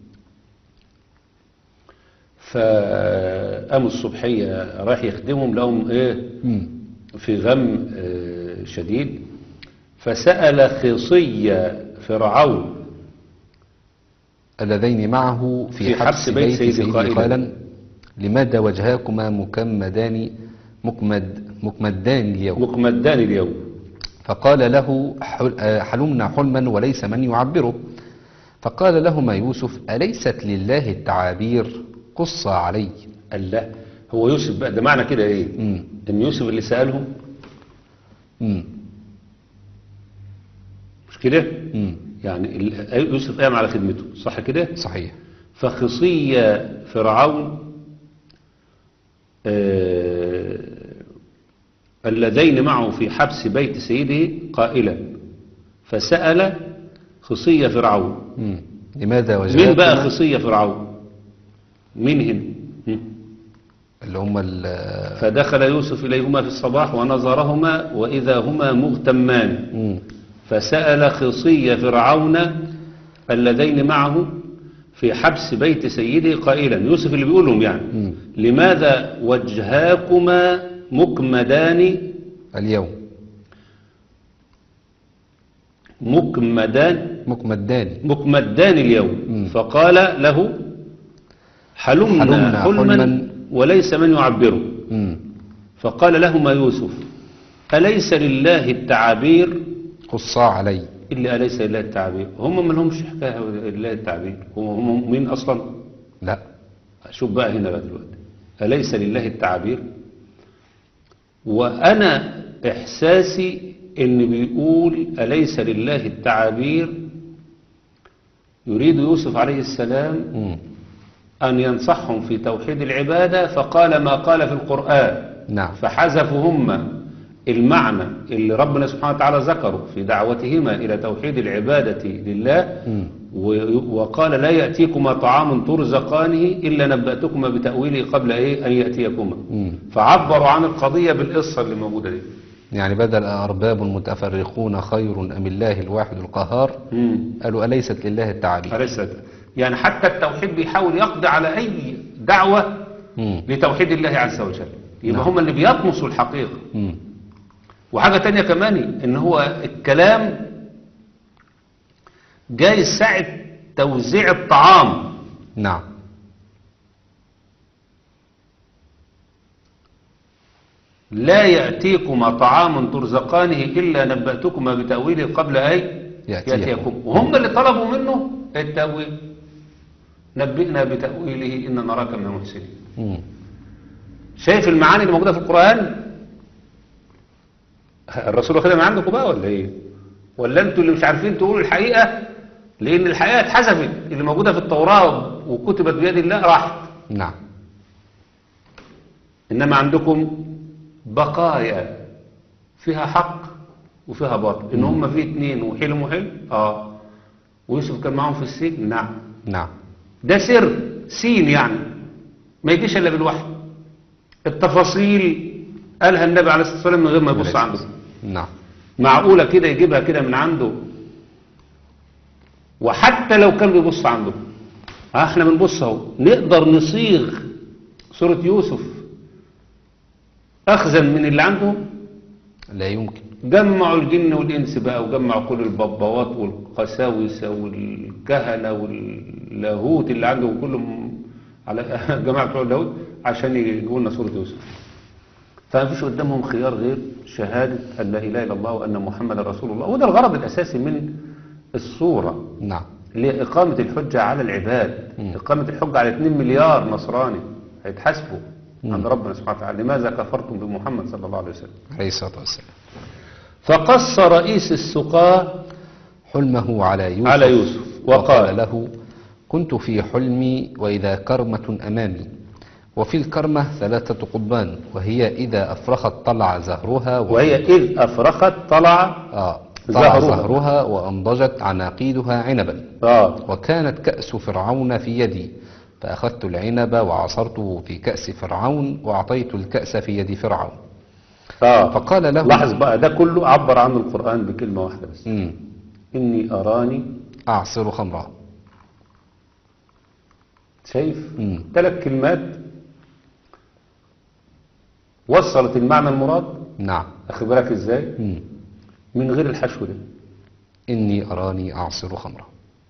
فقاموا الصبحية راح يخدمهم لهم ايه مم. في غم آه، شديد. فسأل خصي فرعون اللذين معه في, في حبس, بيت سيدي, سيدي قائلا. قائلا لماذا وجهاكما مكمدان مكمد مكمدان اليوم. مقمدان اليوم. فقال له حل آه، حلمنا حلما وليس من يعبره. فقال لهما يوسف أليست لله التعابير قص علي. قال لا، هو يوسف بقى ده معنى كده ايه؟ مم. ان يوسف اللي سألهم، مم. مش كده؟ مم. يعني ال- يوسف قام على خدمته صح كده؟ صحيح. فخصي فرعون آه اللذين معه في حبس بيت سيده قائلا، فسأل خصي فرعون. مم. لماذا وجهاكما. مين بقى خصي فرعون؟ مين هنا؟ هم؟ اللي هم ال- فدخل يوسف إليهما في الصباح ونظرهما وإذا هما مغتمان. مم. فسأل خصي فرعون اللذين معه في حبس بيت سيده قائلا، يوسف اللي بيقول لهم يعني مم. لماذا وجهاكما مكمدان اليوم مكمدان مكمدان مكمدان اليوم. مم. فقال له حلمنا حلمنا حلما حلما. وليس من يعبره. مم. فقال لهما يوسف أليس لله التعابير قصا علي. إلا أليس لله التعابير. هم ما لهمش حكاية لله التعبير، هم هم مين أصلا؟ لا. شوف بقى هنا بقى دلوقتي، أليس لله التعابير. وأنا إحساسي إن بيقول أليس لله التعابير يريد يوسف عليه السلام مم. أن ينصحهم في توحيد العبادة، فقال ما قال في القرآن. نعم. فحذفوا هم المعنى اللي ربنا سبحانه وتعالى ذكره في دعوتهما إلى توحيد العبادة لله، مم. و- وقال لا يأتيكما طعام ترزقانه إلا نبأتكما بتأويله قبل إيه أن يأتيكما. مم. فعبروا عن القضية بالقصة اللي موجودة دي. يعني بدل أرباب متفرقون خير أم الله الواحد القهار، مم. قالوا أليست لله التعابير. أليس يعني حتى التوحيد بيحاول يقضي على أي دعوة مم. لتوحيد الله عز وجل، يبقى نعم. هم اللي بيطمسوا الحقيقة. مم. وحاجة تانية كمان ان هو الكلام جاي ساعة توزيع الطعام. نعم. لا يأتيكما طعام ترزقانه إلا نبأتكما بتأويله قبل أي يأتيكم. يأتيكم. وهم اللي طلبوا منه التأويل، نبئنا بتأويله إن نراك من المحسنين. مم. شايف المعاني اللي موجودة في القرآن؟ الرسول واخدها من عندكم بقى ولا ايه؟ ولا انتوا اللي مش عارفين تقولوا الحقيقة؟ لأن الحقيقة اتحذفت، اللي موجودة في التوراة وكتبت بيد الله راحت. نعم. إنما عندكم بقايا فيها حق وفيها باطل. إن هم فيه اتنين وحلم وحلم آه ويوسف كان معهم في السجن. نعم. نعم. ده سر سين يعني ما يجيش إلا بالوحي. التفاصيل قالها النبي عليه الصلاة والسلام من غير ما يبص عنده. نعم. معقولة كده يجيبها كده من عنده؟ وحتى لو كان بيبص عنده، احنا بنبص اهو نقدر نصيغ سورة يوسف اخذا من اللي عنده؟ لا يمكن. جمعوا الجن والانس بقى، وجمعوا كل الببوات والقساوسة والكهنة واللاهوت اللي عنده كلهم على جماعة بتوع اللاهوت عشان يجيبوا لنا سورة يوسف. فما فيش قدامهم خيار غير شهادة أن لا إله إلا الله وأن محمد رسول الله. وده الغرض الأساسي من الصورة، نعم. اللي هي إقامة الحجة على العباد. مم. إقامة الحجة على اتنين مليار نصراني هيتحاسبوا مم. عند ربنا سبحانه وتعالى. لماذا كفرتم بمحمد صلى الله عليه وسلم؟ عليه الصلاة والسلام. فقص رئيس السقاة حلمه على يوسف, على يوسف وقال وقال له كنت في حلمي وإذا كرمة أمامي، وفي الكرمة ثلاثة قضبان، وهي إذا أفرخت طلع زهرها و... وهي إذ أفرخت طلع آه طلع زهرها. زهرها وأنضجت عناقيدها عنبا، آه. وكانت كأس فرعون في يدي، فأخذت العنب وعصرته في كأس فرعون وأعطيت الكأس في يد فرعون. آه. فقال له لاحظ بقى ده كله عبر عنه القرآن بكلمة واحدة بس، مم. إني أراني. أعصر خمرا. شايف؟ مم. ثلاث كلمات وصلت المعنى المراد. نعم. أخذ بالك إزاي؟ مم. من غير الحشو ده. إني أراني أعصر خمرا.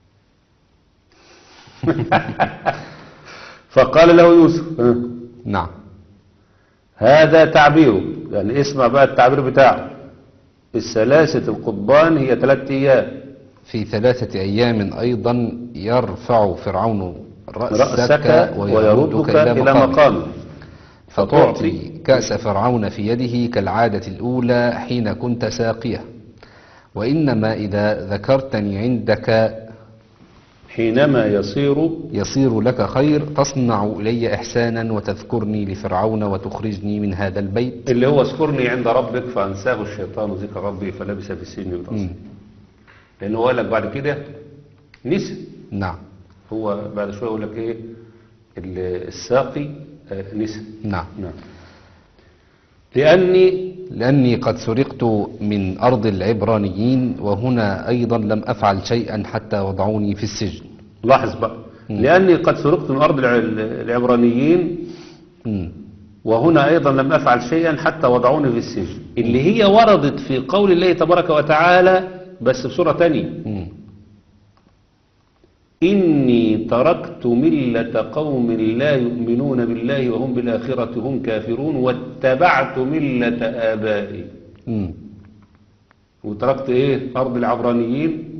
فقال له يوسف ها، نعم. هذا تعبيره، يعني اسمع بقى التعبير بتاعه. الثلاثة القضبان هي ثلاثة أيام. في ثلاثة أيام أيضا يرفع فرعون رأسك, رأسك ويردك إلى مقامك. مقامه فتعطي كأس فرعون في يده كالعادة الأولى حين كنت ساقيه، وإنما إذا ذكرتني عندك حينما يصير يصير لك خير تصنع إلي إحسانا وتذكرني لفرعون وتخرجني من هذا البيت. اللي هو اذكرني عند ربك فأنساه الشيطان ذكر ربي فلبس في السجن مم. بضع. لأنه هو قال لك بعد كده نسي. نعم. هو بعد شوية يقول لك إيه ال- الساقي آه، نسي. نعم. نعم. لأني لأني قد سرقت من أرض العبرانيين وهنا أيضا لم أفعل شيئا حتى وضعوني في السجن. لاحظ بقى، مم. لأني قد سرقت من أرض الع- العبرانيين مم. وهنا أيضا لم أفعل شيئا حتى وضعوني في السجن، اللي هي وردت في قول الله تبارك وتعالى بس بصورة تانية. مم. إني تركت ملة قوم لا يؤمنون بالله وهم بالآخرة هم كافرون واتبعت ملة آبائي. مم. وتركت إيه؟ أرض العبرانيين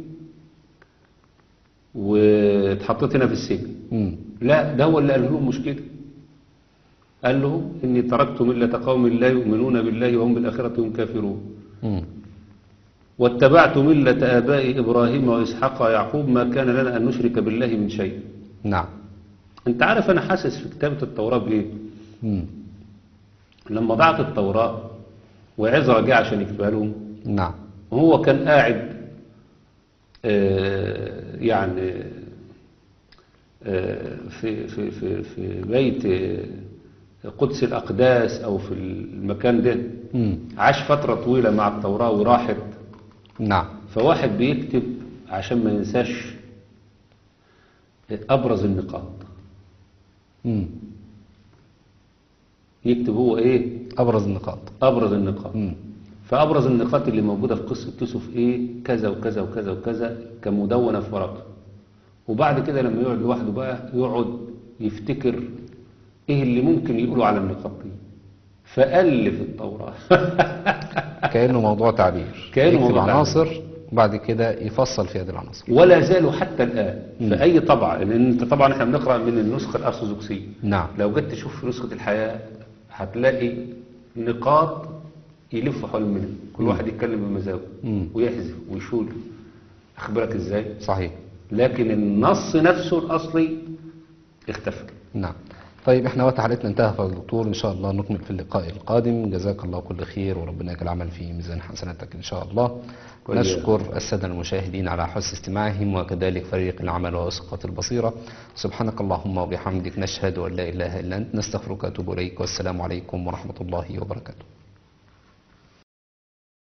واتحطيت هنا في السجن. مم. لا، ده هو اللي قال لهم مش كده. قال لهم إني تركت ملة قوم لا يؤمنون بالله وهم بالآخرة هم كافرون مم. واتبعت ملة آبائي إبراهيم وإسحاق ويعقوب ما كان لنا أن نشرك بالله من شيء. نعم. أنت عارف أنا حاسس في كتابة التوراة بإيه؟ مم. لما ضاعت التوراة وعزرا جه عشان يكتبها لهم، نعم. وهو كان قاعد آه، يعني آه، في في في في بيت آه، قدس الأقداس أو في المكان ده، مم. عاش فترة طويلة مع التوراة وراحت. نعم. فواحد بيكتب عشان ما ينساش أبرز النقاط، مم. يكتب هو إيه؟ أبرز النقاط. أبرز النقاط. مم. فأبرز النقاط اللي موجودة في قصة يوسف إيه؟ كذا وكذا وكذا وكذا كمدونة في ورقة. وبعد كده لما يقعد لوحده بقى يقعد يفتكر إيه اللي ممكن يقولوا على النقاط دي، فألف التوراة. كأنه موضوع تعبير. كأنه يكتب موضوع تعبير. عناصر وبعد كده يفصل في هذه العناصر. ولا زالوا حتى الآن مم. في أي طبعة، لأن أنت طبعا إحنا بنقرأ من النسخة الأرثوذكسية. نعم. لو جيت تشوف في نسخة الحياة هتلاقي نقاط يلفوا حول منها، كل مم. واحد يتكلم بمزاجه مم. ويحذف ويشول. أخبرك إزاي؟ صحيح. لكن النص نفسه الأصلي اختفى. نعم. طيب احنا وقت حلقتنا انتهى يا دكتور، ان شاء الله نكمل في اللقاء القادم. جزاك الله كل خير وربنا يجعل العمل في ميزان حسناتك ان شاء الله. وإياك. نشكر السادة المشاهدين على حسن استماعهم وكذلك فريق العمل وأسقة البصيرة. سبحانك اللهم وبحمدك نشهد أن لا إله إلا أنت نستغفرك ونتوب إليك والسلام عليكم ورحمة الله وبركاته.